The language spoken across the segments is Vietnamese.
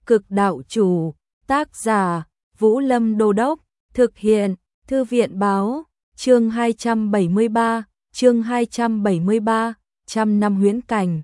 Cực đạo chủ, tác giả, Vũ Lâm Đô Đốc, thực hiện, Thư viện báo, chương 273, trăm năm huyễn cảnh.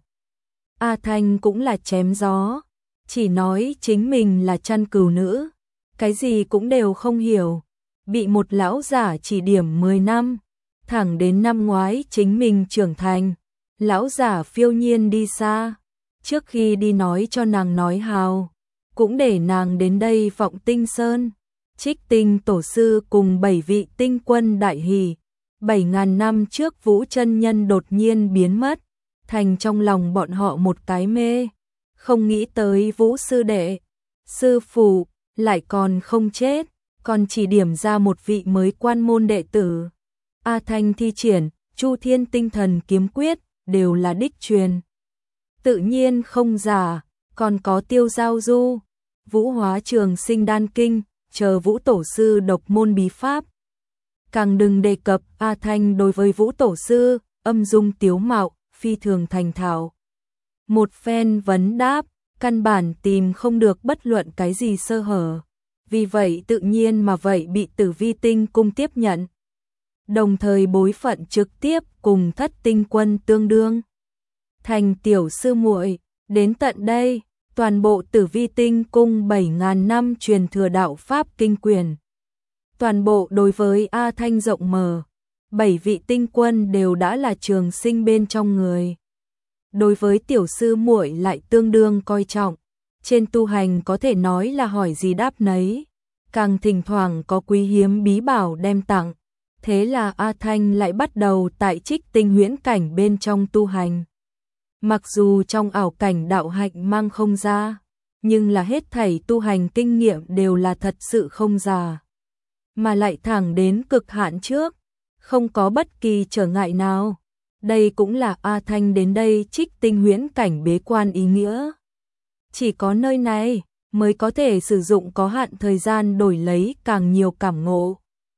A Thanh cũng là chém gió, chỉ nói chính mình là chăn cừu nữ, cái gì cũng đều không hiểu, bị một lão giả chỉ điểm 10 năm, thẳng đến năm ngoái chính mình trưởng thành, lão giả phiêu nhiên đi xa, trước khi đi nói cho nàng nói hào, cũng để nàng đến đây Vọng Tinh Sơn. Trích Tinh tổ sư cùng 7 vị tinh quân đại hỷ, 7.000 năm trước Vũ chân nhân đột nhiên biến mất, thành trong lòng bọn họ một cái mê, không nghĩ tới Vũ sư đệ, sư phụ lại còn không chết, còn chỉ điểm ra một vị mới quan môn đệ tử. A Thanh thi triển Chu Thiên Tinh Thần Kiếm Quyết đều là đích truyền, tự nhiên không giả, còn có Tiêu Giao Du, Vũ Hóa Trường Sinh Đan Kinh, chờ Vũ tổ sư độc môn bí pháp. Càng đừng đề cập A Thanh đối với Vũ tổ sư, âm dung tiếu mạo, phi thường thành thạo. Một phen vấn đáp, căn bản tìm không được bất luận cái gì sơ hở. Vì vậy tự nhiên mà vậy bị Tử Vi Tinh cung tiếp nhận. Đồng thời bối phận trực tiếp cùng Thất Tinh quân tương đương. Thành tiểu sư muội, đến tận đây, toàn bộ Tử Vi Tinh cung 7.000 năm truyền thừa đạo pháp kinh quyền. Toàn bộ đối với A Thanh rộng mở, 7 vị tinh quân đều đã là trường sinh bên trong người. Đối với tiểu sư muội lại tương đương coi trọng, trên tu hành có thể nói là hỏi gì đáp nấy, càng thỉnh thoảng có quý hiếm bí bảo đem tặng, thế là A Thanh lại bắt đầu tại Trích Tinh huyễn cảnh bên trong tu hành. Mặc dù trong ảo cảnh đạo hạnh mang không ra, nhưng là hết thảy tu hành kinh nghiệm đều là thật sự không giả, mà lại thẳng đến cực hạn trước, không có bất kỳ trở ngại nào. Đây cũng là A Thanh đến đây Trích Tinh huyễn cảnh bế quan ý nghĩa. Chỉ có nơi này mới có thể sử dụng có hạn thời gian đổi lấy càng nhiều cảm ngộ.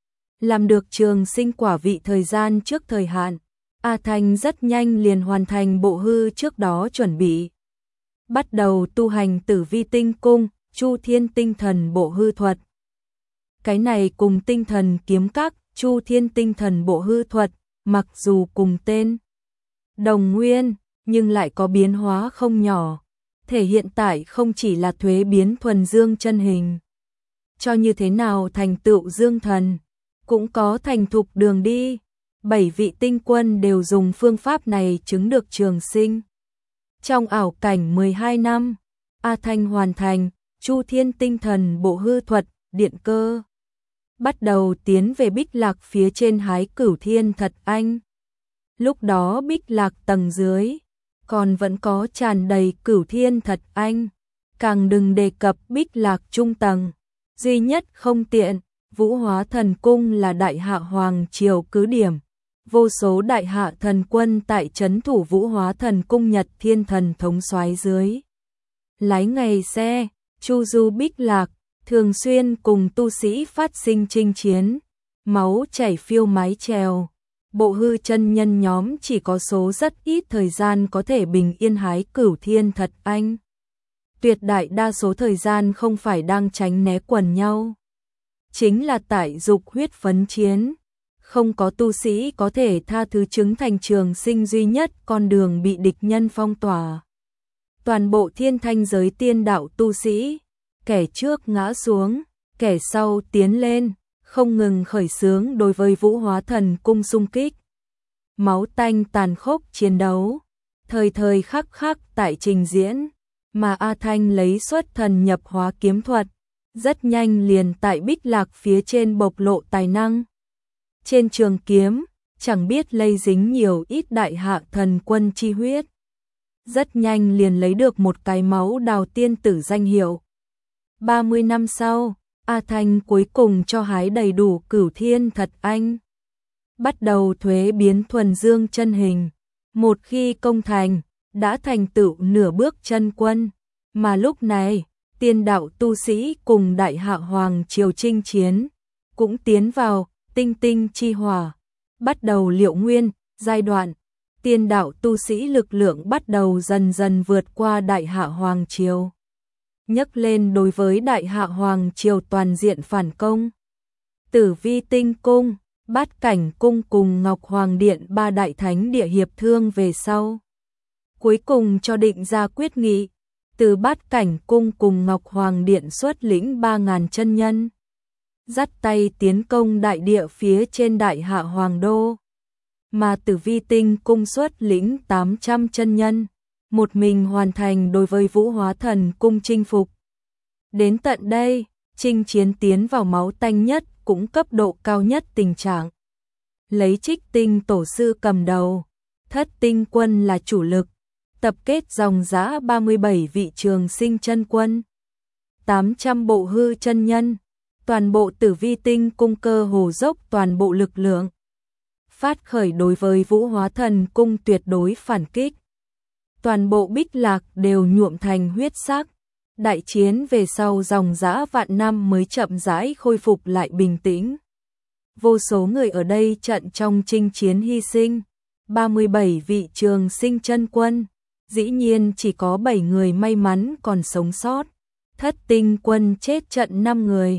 Làm được trường sinh quả vị thời gian trước thời hạn, A Thanh rất nhanh liền hoàn thành bộ hư trước đó chuẩn bị. Bắt đầu tu hành Tử Vi Tinh cung, Chu Thiên Tinh Thần bộ hư thuật. Cái này cùng Tinh Thần kiếm các, Chu Thiên Tinh Thần bộ hư thuật, mặc dù cùng tên đồng nguyên, nhưng lại có biến hóa không nhỏ. Thể hiện tại không chỉ là thuế biến thuần dương chân hình. Cho như thế nào thành tựu dương thần, cũng có thành thục đường đi. 7 vị tinh quân đều dùng phương pháp này chứng được trường sinh. Trong ảo cảnh 12 năm, A Thanh hoàn thành Chu Thiên Tinh Thần bộ hư thuật, điện cơ. Bắt đầu tiến về Bích Lạc phía trên hái Cửu Thiên Thật Anh. Lúc đó Bích Lạc tầng dưới, còn vẫn có tràn đầy Cửu Thiên Thật Anh. Càng đừng đề cập Bích Lạc trung tầng. Duy nhất không tiện, Vũ Hóa Thần Cung là Đại Hạ Hoàng Triều cứ điểm. Vô số Đại Hạ thần quân tại trấn thủ Vũ Hóa Thần Cung Nhật Thiên Thần thống soái dưới. Lái ngày xe, chu du Bích Lạc, thường xuyên cùng tu sĩ phát sinh chinh chiến, máu chảy phiêu mái chèo. Bộ hư chân nhân nhóm chỉ có số rất ít thời gian có thể bình yên hái Cửu Thiên Thật Anh. Tuyệt đại đa số thời gian không phải đang tránh né quần nhau, chính là tại dục huyết phấn chiến. Không có tu sĩ có thể tha thứ chứng thành trường sinh duy nhất con đường bị địch nhân phong tỏa. Toàn bộ thiên thanh giới tiên đạo tu sĩ, kẻ trước ngã xuống, kẻ sau tiến lên, không ngừng khởi xướng đối với Vũ Hóa Thần Cung xung kích. Máu tanh tàn khốc chiến đấu, thời thời khắc khắc tại trình diễn, mà A Thanh lấy xuất thần nhập hóa kiếm thuật, rất nhanh liền tại Bích Lạc phía trên bộc lộ tài năng. Trên trường kiếm, chẳng biết lây dính nhiều ít Đại Hạ thần quân chi huyết. Rất nhanh liền lấy được một cái máu đào tiên tử danh hiệu. 30 năm sau, A Thanh cuối cùng cho hái đầy đủ Cửu Thiên Thật Anh. Bắt đầu thuế biến thuần dương chân hình. Một khi công thành, đã thành tựu nửa bước chân quân. Mà lúc này, tiên đạo tu sĩ cùng Đại Hạ Hoàng Triều chinh chiến, cũng tiến vào tinh tinh chi hỏa. Bắt đầu liệu nguyên, giai đoạn, tiên đạo tu sĩ lực lượng bắt đầu dần dần vượt qua Đại Hạ Hoàng Triều. nhấc lên đối với Đại Hạ Hoàng triều toàn diện phản công. Tử Vi Tinh Cung, Bát Cảnh Cung cùng Ngọc Hoàng Điện ba đại thánh địa hiệp thương về sau. Cuối cùng cho định ra quyết nghị, từ Bát Cảnh Cung cùng Ngọc Hoàng Điện xuất lĩnh 3.000 chân nhân, dắt tay tiến công đại địa phía trên Đại Hạ Hoàng đô. Mà Tử Vi Tinh Cung xuất lĩnh 800 chân nhân, một mình hoàn thành đối với Vũ Hóa Thần Cung chinh phục. Đến tận đây, chinh chiến tiến vào máu tanh nhất cũng cấp độ cao nhất tình trạng. Lấy Trích Tinh tổ sư cầm đầu, Thất Tinh quân là chủ lực, tập kết dòng dã 37 vị trường sinh chân quân, 800 bộ hư chân nhân, toàn bộ Tử Vi Tinh Cung cơ hồ dốc toàn bộ lực lượng, phát khởi đối với Vũ Hóa Thần Cung tuyệt đối phản kích. Toàn bộ Bích Lạc đều nhuộm thành huyết sắc. Đại chiến về sau dòng dã vạn năm mới chậm rãi khôi phục lại bình tĩnh. Vô số người ở đây trận trong chinh chiến hy sinh, 37 vị trường sinh chân quân, dĩ nhiên chỉ có 7 người may mắn còn sống sót. Thất Tinh quân chết trận 5 người,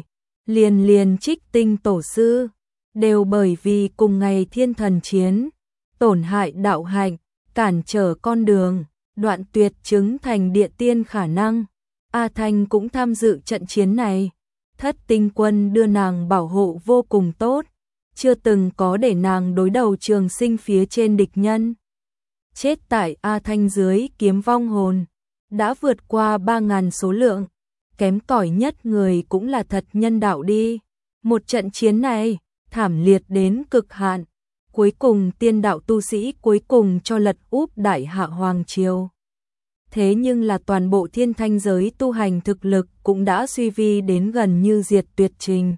liền Trích Tinh tổ sư, đều bởi vì cùng ngày thiên thần chiến, tổn hại đạo hạnh, cản trở con đường, đoạn tuyệt chứng thành địa tiên khả năng. A Thanh cũng tham dự trận chiến này. Thất Tinh quân đưa nàng bảo hộ vô cùng tốt, chưa từng có để nàng đối đầu trường sinh phía trên địch nhân. Chết tại A Thanh dưới kiếm vong hồn, đã vượt qua 3.000 số lượng, kém cỏi nhất người cũng là thật nhân đạo đi. Một trận chiến này, thảm liệt đến cực hạn, cuối cùng tiên đạo tu sĩ cuối cùng cho lật úp Đại Hạ Hoàng triều. Thế nhưng là toàn bộ thiên thanh giới tu hành thực lực cũng đã suy vi đến gần như diệt tuyệt trình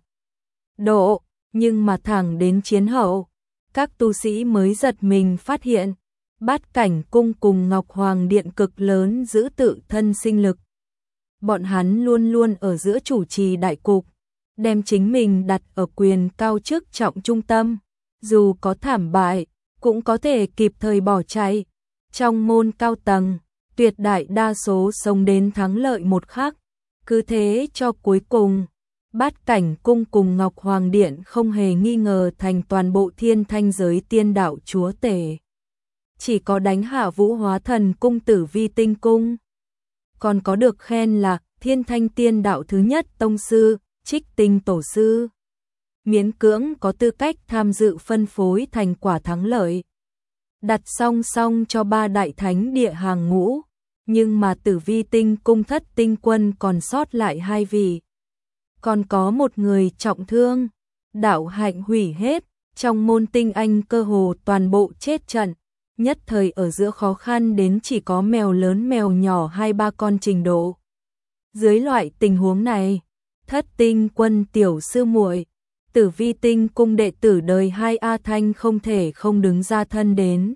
độ, nhưng mà thẳng đến chiến hậu, các tu sĩ mới giật mình phát hiện, Bát Cảnh Cung cùng Ngọc Hoàng Điện cực lớn giữ tự thân sinh lực. Bọn hắn luôn luôn ở giữa chủ trì đại cục, đem chính mình đặt ở quyền cao chức trọng trung tâm, dù có thảm bại, cũng có thể kịp thời bỏ chạy. Trong môn cao tầng, tuyệt đại đa số sống đến thắng lợi một khắc, cứ thế cho cuối cùng, Bát Cảnh Cung cùng Ngọc Hoàng Điện không hề nghi ngờ thành toàn bộ thiên thanh giới tiên đạo chúa tể. Chỉ có đánh hạ Vũ Hóa Thần Cung Tử Vi Tinh Cung. Còn có được khen là thiên thanh tiên đạo thứ nhất tông sư, Trích Tinh tổ sư. Miễn cưỡng có tư cách tham dự phân phối thành quả thắng lợi. Đặt song song cho ba đại thánh địa hàng ngũ, nhưng mà Tử Vi Tinh Cung Thất Tinh quân còn sót lại 2 vị. Còn có một người trọng thương, đạo hạnh hủy hết, trong môn tinh anh cơ hồ toàn bộ chết trận, nhất thời ở giữa khó khăn đến chỉ có mèo lớn mèo nhỏ 2-3 con trình độ. Dưới loại tình huống này, Thất Tinh quân tiểu sư muội, Tử Vi Tinh Cung đệ tử đời 2 A Thanh không thể không đứng ra thân đến.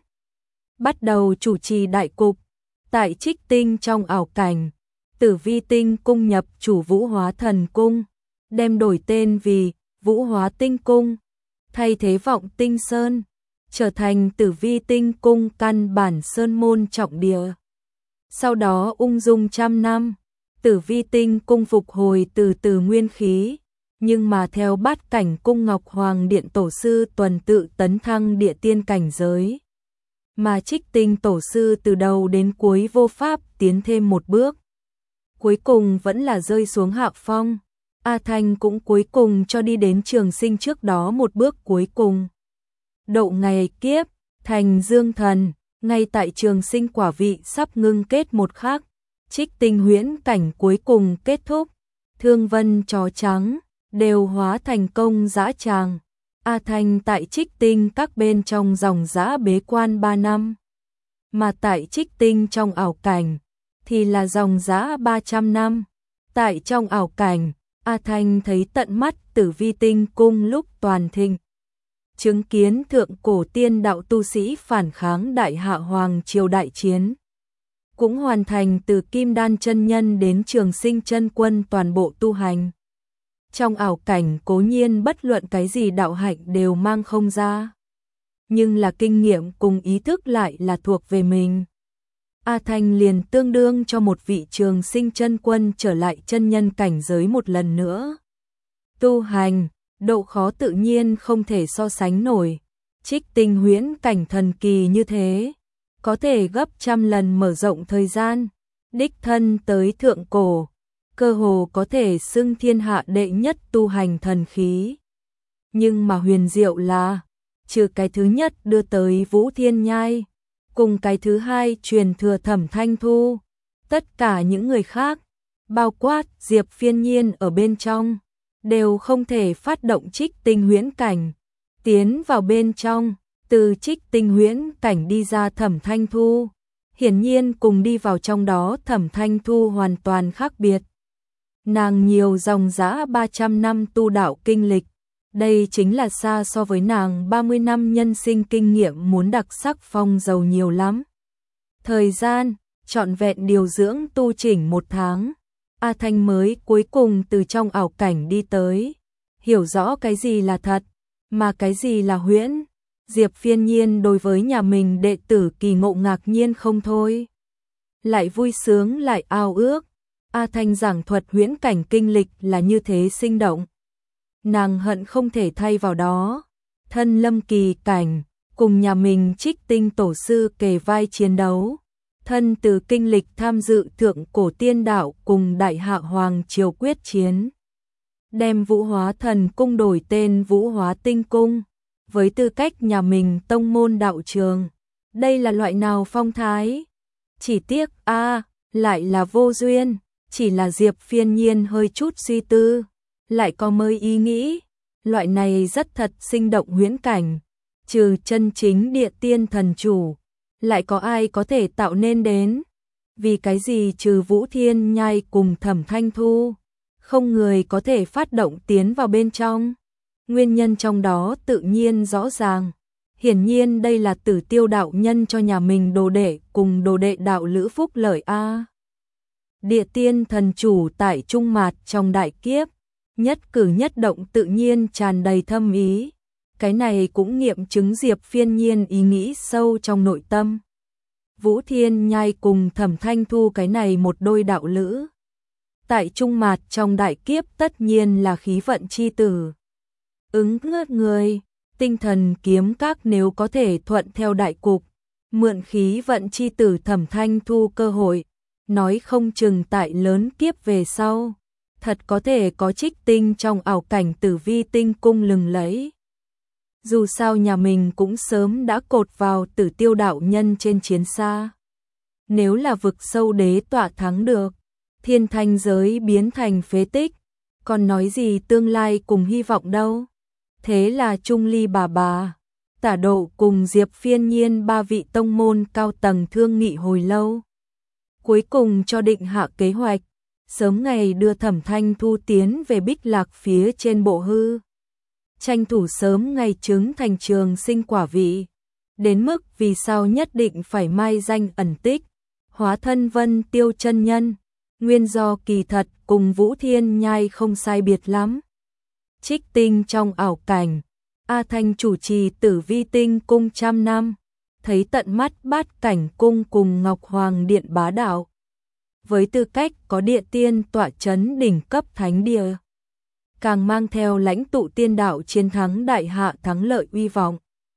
Bắt đầu chủ trì đại cục, tại Trích Tinh trong ảo cảnh, Tử Vi Tinh Cung nhập chủ Vũ Hóa Thần Cung, đem đổi tên vì Vũ Hóa Tinh Cung, thay thế Vọng Tinh Sơn, trở thành Tử Vi Tinh Cung căn bản sơn môn trọng địa. Sau đó ung dung trăm năm, Tử Vi Tinh Cung phục hồi từ nguyên khí, nhưng mà theo Bát Cảnh Cung Ngọc Hoàng Điện tổ sư tuần tự tấn thăng địa tiên cảnh giới. Mà Trích Tinh tổ sư từ đầu đến cuối vô pháp tiến thêm một bước. Cuối cùng vẫn là rơi xuống hạ phong. A Thanh cũng cuối cùng cho đi đến trường sinh trước đó một bước cuối cùng. Độ ngày kiếp, thành dương thần, ngay tại trường sinh quả vị sắp ngưng kết một khắc. Trích Tinh huyễn cảnh cuối cùng kết thúc. Thương vân chó trắng, đều hóa thành công dã tràng. A Thanh tại Trích Tinh các bên trong dòng dã bế quan 3 năm. Mà tại Trích Tinh trong ảo cảnh, thì là dòng dã 300 năm. Tại trong ảo cảnh, A Thanh thấy tận mắt Tử Vi Tinh Cung lúc toàn thịnh. Chứng kiến thượng cổ tiên đạo tu sĩ phản kháng Đại Hạ Hoàng triều đại chiến. Cũng hoàn thành từ Kim Đan chân nhân đến Trường Sinh chân quân toàn bộ tu hành. Trong ảo cảnh cố nhiên bất luận cái gì đạo hạnh đều mang không ra. Nhưng là kinh nghiệm cùng ý thức lại là thuộc về mình. A Thanh liền tương đương cho một vị trường sinh chân quân trở lại chân nhân cảnh giới một lần nữa. Tu hành, độ khó tự nhiên không thể so sánh nổi. Trích tinh huyễn cảnh thần kỳ như thế, có thể gấp trăm lần mở rộng thời gian, đích thân tới thượng cổ, cơ hồ có thể xưng thiên hạ đệ nhất tu hành thần khí. Nhưng mà huyền diệu là, trừ cái thứ nhất đưa tới Vũ Thiên Nhai, cùng cái thứ hai truyền thừa Thẩm Thanh Thu, tất cả những người khác, bao quát Diệp Phiên Nhiên ở bên trong, đều không thể phát động trích tinh huyễn cảnh, tiến vào bên trong. Từ trích tinh huyễn cảnh đi ra Thẩm Thanh Thu, hiển nhiên cùng đi vào trong đó Thẩm Thanh Thu hoàn toàn khác biệt. Nàng nhiều dòng dã 300 năm tu đạo kinh lịch, đây chính là xa so với nàng 30 năm nhân sinh kinh nghiệm muốn đặc sắc phong dầu nhiều lắm. Thời gian, trọn vẹn điều dưỡng tu chỉnh 1 tháng, A Thanh mới cuối cùng từ trong ảo cảnh đi tới, hiểu rõ cái gì là thật, mà cái gì là huyễn. Diệp Phiên Nhiên đối với nhà mình đệ tử kỳ ngộ ngạc nhiên không thôi. Lại vui sướng lại ao ước, A Thanh giảng thuật huyễn cảnh kinh lịch là như thế sinh động. Nàng hận không thể thay vào đó, thân lâm kỳ cảnh, cùng nhà mình trích tinh tổ sư kề vai chiến đấu. Thân từ kinh lịch tham dự thượng cổ tiên đạo cùng đại hạ hoàng triều quyết chiến. Đem Vũ Hóa Thần Cung đổi tên Vũ Hóa Tinh Cung. Với tư cách nhà mình tông môn đạo trường, đây là loại nào phong thái? Chỉ tiếc lại là vô duyên, chỉ là Diệp Phiên Nhiên hơi chút suy tư, lại có mới ý nghĩ, loại này rất thật sinh động huyễn cảnh, trừ chân chính địa tiên thần chủ, lại có ai có thể tạo nên đến? Vì cái gì trừ Vũ Thiên Nhai cùng Thẩm Thanh Thu, không người có thể phát động tiến vào bên trong? Nguyên nhân trong đó tự nhiên rõ ràng. Hiển nhiên đây là Tử Tiêu đạo nhân cho nhà mình đồ đệ cùng đồ đệ đạo lữ phúc lợi a. Địa tiên thần chủ tại trung mạt trong đại kiếp, nhất cử nhất động tự nhiên tràn đầy thâm ý. Cái này cũng nghiệm chứng Diệp Phiên Nhiên ý nghĩ sâu trong nội tâm. Vũ Thiên Nhai cùng Thẩm Thanh Thu cái này một đôi đạo lữ. Tại trung mạt trong đại kiếp tất nhiên là khí vận chi tử. Ứng ngớt người, tinh thần kiếm các nếu có thể thuận theo đại cục, mượn khí vận chi tử Thẩm Thanh Thu cơ hội, nói không chừng tại lớn kiếp về sau, thật có thể có trích tinh trong ảo cảnh Tử Vi Tinh Cung lừng lẫy. Dù sao nhà mình cũng sớm đã cột vào Tử Tiêu đạo nhân trên chiến xa. Nếu là vực sâu đế tọa thắng được, thiên thanh giới biến thành phế tích, còn nói gì tương lai cùng hy vọng đâu. Thế là Trung Ly bà, Tả Độ cùng Diệp Phiên Nhiên 3 vị tông môn cao tầng thương nghị hồi lâu. Cuối cùng cho định hạ kế hoạch, sớm ngày đưa Thẩm Thanh Thu tiến về Bích Lạc phía trên bộ hư. Tranh thủ sớm ngày chứng thành trường sinh quả vị. Đến mức vì sao nhất định phải mai danh ẩn tích, hóa thân Vân Tiêu chân nhân. Nguyên do kỳ thật cùng Vũ Thiên Nhai không sai biệt lắm. Trích tinh trong ảo cảnh, A Thanh chủ trì Tử Vi Tinh Cung 100 năm, thấy tận mắt Bát Cảnh Cung cùng Ngọc Hoàng Điện bá đạo. Với tư cách có địa tiên tọa chấn đỉnh cấp thánh địa, càng mang theo lãnh tụ tiên đạo chiến thắng đại hạ thắng lợi uy vọng.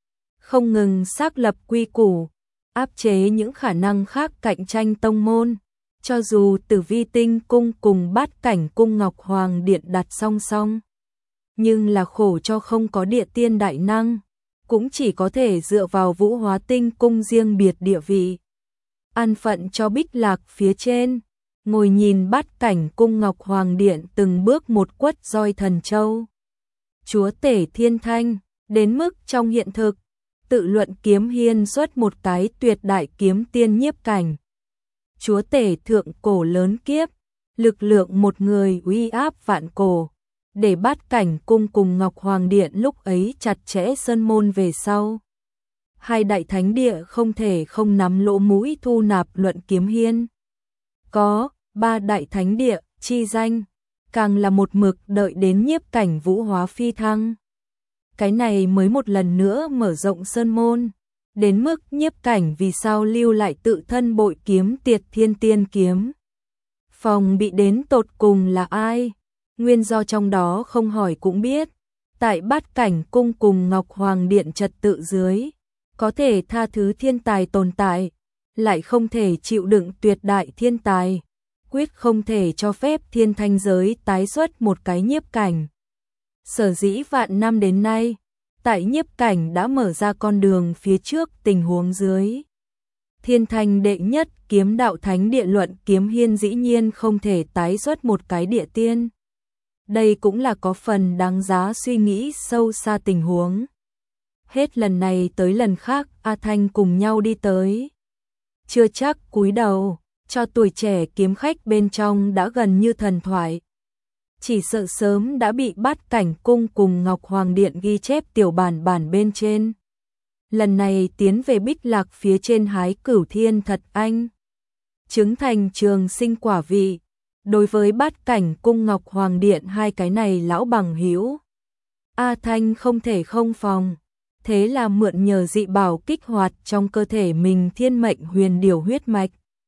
Không ngừng xác lập quy củ, áp chế những khả năng khác cạnh tranh tông môn. Cho dù Tử Vi Tinh Cung cùng Bát Cảnh Cung Ngọc Hoàng Điện đặt song song, nhưng là khổ cho không có địa tiên đại năng, cũng chỉ có thể dựa vào Vũ Hóa Tinh Cung riêng biệt địa vị. An phận cho Bích Lạc phía trên, ngồi nhìn Bát Cảnh Cung Ngọc Hoàng Điện từng bước một quất roi thần châu. Chúa tể thiên thanh, đến mức trong hiện thực, tự luận kiếm hiên xuất một cái tuyệt đại kiếm tiên nhiếp cảnh. Chúa tể thượng cổ lớn kiếp, lực lượng một người uy áp vạn cổ, để Bát Cảnh Cung cùng Ngọc Hoàng Điện lúc ấy chặt chẽ sơn môn về sau. Hai đại thánh địa không thể không nắm lỗ mũi thu nạp luận kiếm hiên. Có 3 đại thánh địa chi danh, càng là một mực đợi đến nhiếp cảnh Vũ Hóa phi thăng. Cái này mới một lần nữa mở rộng sơn môn, Đến mức Nhiếp Cảnh vì sao lưu lại tự thân bội kiếm Tiệt Thiên Tiên kiếm. Phòng bị đến tột cùng là ai? Nguyên do trong đó không hỏi cũng biết. Tại Bát Cảnh cung cùng Ngọc Hoàng Điện trật tự dưới, có thể tha thứ thiên tài tồn tại, lại không thể chịu đựng tuyệt đại thiên tài, quyết không thể cho phép thiên thanh giới tái xuất một cái Nhiếp Cảnh. Sở dĩ vạn năm đến nay, tại Nhiếp Cảnh đã mở ra con đường phía trước tình huống dưới. Thiên thanh đệ nhất kiếm đạo thánh địa luận kiếm hiên dĩ nhiên không thể tái xuất một cái địa tiên. Đây cũng là có phần đáng giá suy nghĩ sâu xa tình huống. Hết lần này tới lần khác A Thanh cùng nhau đi tới. Chưa chắc cúi đầu, cho tuổi trẻ kiếm khách bên trong đã gần như thần thoại. Chỉ sợ sớm đã bị Bát Cảnh cung cùng Ngọc Hoàng Điện ghi chép tiểu bản bên trên. Lần này tiến về Bích Lạc phía trên hái Cửu Thiên Thật Anh, chứng thành trường sinh quả vị. Đối với Bát Cảnh cung Ngọc Hoàng Điện hai cái này lão bằng hữu, A Thanh không thể không phòng. Thế là mượn nhờ dị bảo kích hoạt trong cơ thể mình thiên mệnh huyền điểu huyết mạch,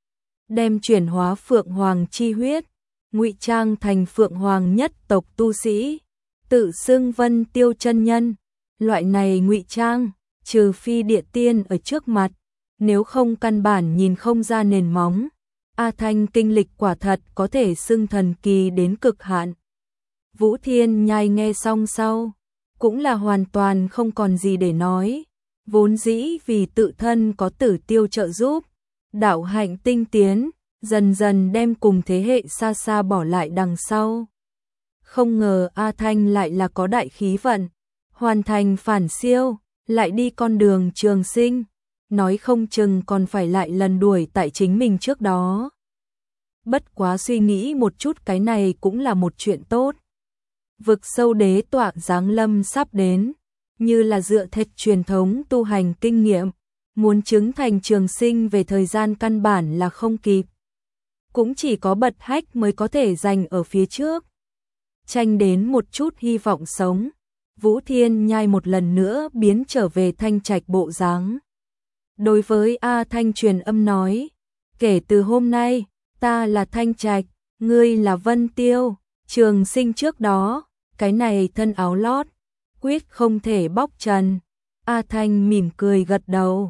đem chuyển hóa Phượng Hoàng chi huyết, ngụy trang thành Phượng Hoàng nhất tộc tu sĩ, tự xưng Vân Tiêu chân nhân. Loại này ngụy trang, trừ phi địa tiên ở trước mặt, nếu không căn bản nhìn không ra nền móng. A Thanh kinh lịch quả thật có thể xưng thần kỳ đến cực hạn. Vũ Thiên Nhai nghe xong sau, cũng là hoàn toàn không còn gì để nói. Vốn dĩ vì tự thân có Tử Tiêu trợ giúp, đạo hạnh tinh tiến, dần dần đem cùng thế hệ xa xa bỏ lại đằng sau. Không ngờ A Thanh lại là có đại khí vận, hoàn thành phản siêu, lại đi con đường trường sinh, nói không chừng còn phải lại lần đuổi tại chính mình trước đó. Bất quá suy nghĩ một chút cái này cũng là một chuyện tốt. Vực sâu đế tọa giáng lâm sắp đến, như là dựa theo truyền thống tu hành kinh nghiệm, muốn chứng thành trường sinh về thời gian căn bản là không kịp. Cũng chỉ có bật hách mới có thể giành ở phía trước. Tranh đến một chút hy vọng sống, Vũ Thiên Nhai một lần nữa biến trở về thanh trạch bộ dáng. Đối với A Thanh truyền âm nói, kể từ hôm nay, ta là Thanh Trạch, ngươi là Vân Tiêu, trường sinh trước đó, cái này thân áo lót, quyết không thể bóc trần. A Thanh mỉm cười gật đầu,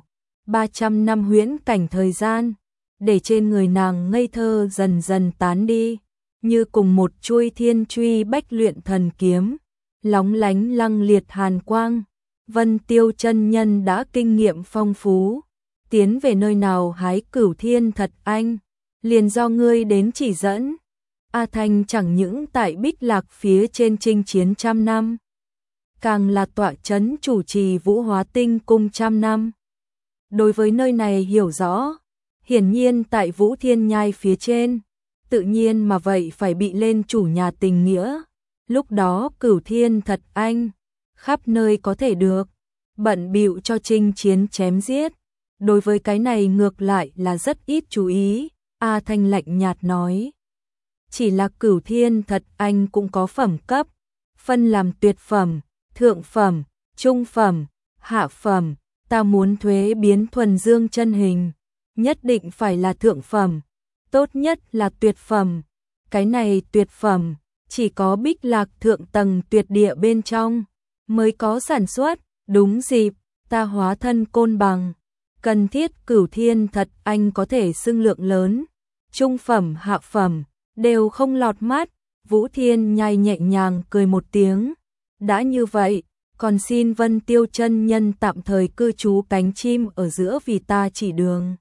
300 năm huyễn cảnh thời gian, để trên người nàng ngây thơ dần dần tán đi, như cùng một chuôi thiên truy bách luyện thần kiếm, lóng lánh lăng liệt hàn quang. Vân Tiêu chân nhân đã kinh nghiệm phong phú, tiến về nơi nào hái Cửu Thiên Thật Anh, liền do ngươi đến chỉ dẫn. A Thanh chẳng những tại Bích Lạc phía trên chinh chiến trăm năm, càng là tọa chấn chủ trì Vũ Hóa Tinh cung trăm năm. Đối với nơi này hiểu rõ, hiển nhiên tại Vũ Thiên Nhai phía trên, tự nhiên mà vậy phải bị lên chủ nhà tình nghĩa. Lúc đó Cửu Thiên Thật Anh, khắp nơi có thể được, bận bịu cho chinh chiến chém giết. Đối với cái này ngược lại là rất ít chú ý. A Thanh lạnh nhạt nói, chỉ là Cửu Thiên Thật Anh cũng có phẩm cấp, phân làm tuyệt phẩm, thượng phẩm, trung phẩm, hạ phẩm. Ta muốn thuế biến thuần dương chân hình, nhất định phải là thượng phẩm, tốt nhất là tuyệt phẩm. Cái này tuyệt phẩm, chỉ có Bích Lạc thượng tầng tuyệt địa bên trong mới có sản xuất. Đúng dịp, ta hóa thân Côn Bằng, cần thiết Cửu Thiên Thật Anh có thể xưng lượng lớn, trung phẩm hạ phẩm đều không lọt mắt. Vũ Thiên Nhai nhẹ nhàng cười một tiếng, đã như vậy, còn xin Vân Tiêu chân nhân tạm thời cư trú cánh chim ở giữa vì ta chỉ đường.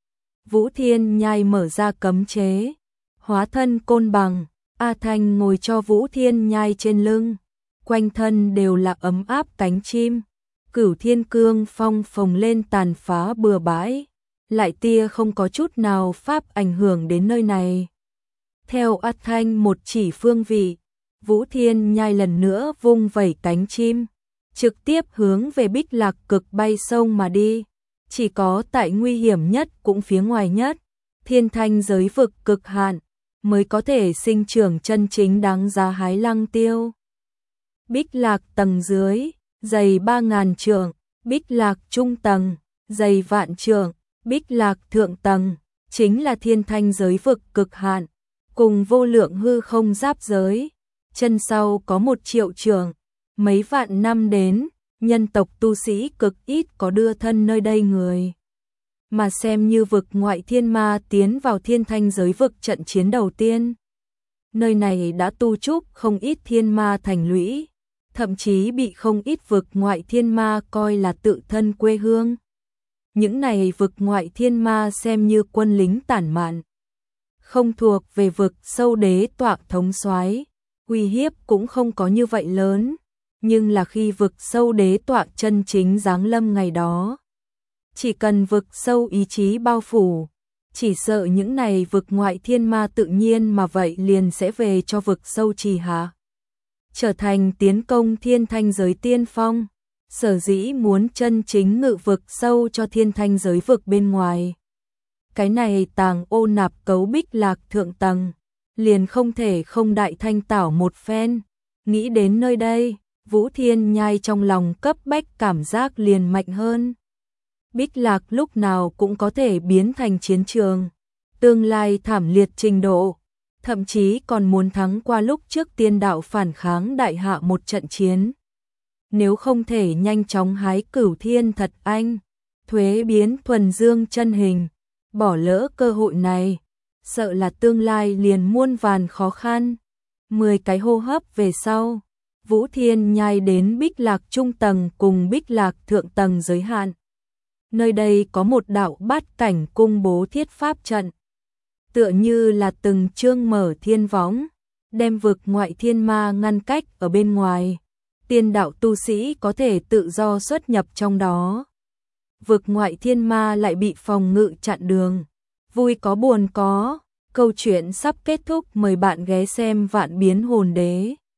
Vũ Thiên Nhai mở ra cấm chế, hóa thân Côn Bằng. A Thanh ngồi cho Vũ Thiên Nhai trên lưng, quanh thân đều là ấm áp cánh chim. Cửu Thiên Cương phong phồng lên tàn phá bừa bãi, lại tia không có chút nào pháp ảnh hưởng đến nơi này. Theo A Thanh một chỉ phương vị, Vũ Thiên Nhai lần nữa vung vẩy cánh chim, trực tiếp hướng về Bích Lạc Cực bay sông mà đi. Chỉ có tại nguy hiểm nhất cũng phía ngoài nhất, thiên thanh giới vực cực hạn, mới có thể sinh trưởng chân chính đáng giá hái lăng tiêu. Bích Lạc tầng dưới, dày 3000 trượng, Bích Lạc trung tầng, dày vạn trượng, Bích Lạc thượng tầng, chính là thiên thanh giới vực cực hạn, cùng vô lượng hư không giáp giới. Chân sau có 1 triệu trượng, mấy vạn năm đến, nhân tộc tu sĩ cực ít có đưa thân nơi đây người. Mà xem như vực ngoại thiên ma tiến vào thiên thanh giới vực trận chiến đầu tiên. Nơi này đã tu trúc không ít thiên ma thành lũy, thậm chí bị không ít vực ngoại thiên ma coi là tự thân quê hương. Những này vực ngoại thiên ma xem như quân lính tản mạn, không thuộc về vực sâu đế tọa thống soái, uy hiếp cũng không có như vậy lớn, nhưng là khi vực sâu đế tọa chân chính giáng lâm ngày đó, chỉ cần vực sâu ý chí bao phủ, chỉ sợ những này vực ngoại thiên ma tự nhiên mà vậy liền sẽ về cho vực sâu trì hạ, trở thành tiến công thiên thanh giới tiên phong. Sở dĩ muốn chân chính ngự vực sâu cho thiên thanh giới vực bên ngoài. Cái này tàng ô nạp cấu Bích Lạc thượng tầng, liền không thể không đại thanh tảo một phen. Nghĩ đến nơi đây, Vũ Thiên Nhai trong lòng cấp bách cảm giác liền mạnh hơn. Bích Lạc lúc nào cũng có thể biến thành chiến trường, tương lai thảm liệt trình độ, thậm chí còn muốn thắng qua lúc trước tiên đạo phản kháng đại hạ một trận chiến. Nếu không thể nhanh chóng hái Cửu Thiên Thật Anh, thuế biến thuần dương chân hình, bỏ lỡ cơ hội này, sợ là tương lai liền muôn vàn khó khăn. 10 cái hô hấp về sau, Vũ Thiên Nhai đến Bích Lạc trung tầng cùng Bích Lạc thượng tầng giới hạn. Nơi đây có một đạo bát cảnh cung bố thiết pháp trận, tựa như là từng chương mở thiên võng, đem vực ngoại thiên ma ngăn cách ở bên ngoài. Tiên đạo tu sĩ có thể tự do xuất nhập trong đó. Vực ngoại thiên ma lại bị phòng ngự chặn đường. Vui có buồn có, câu chuyện sắp kết thúc, mời bạn ghé xem Vạn Biến Hồn Đế.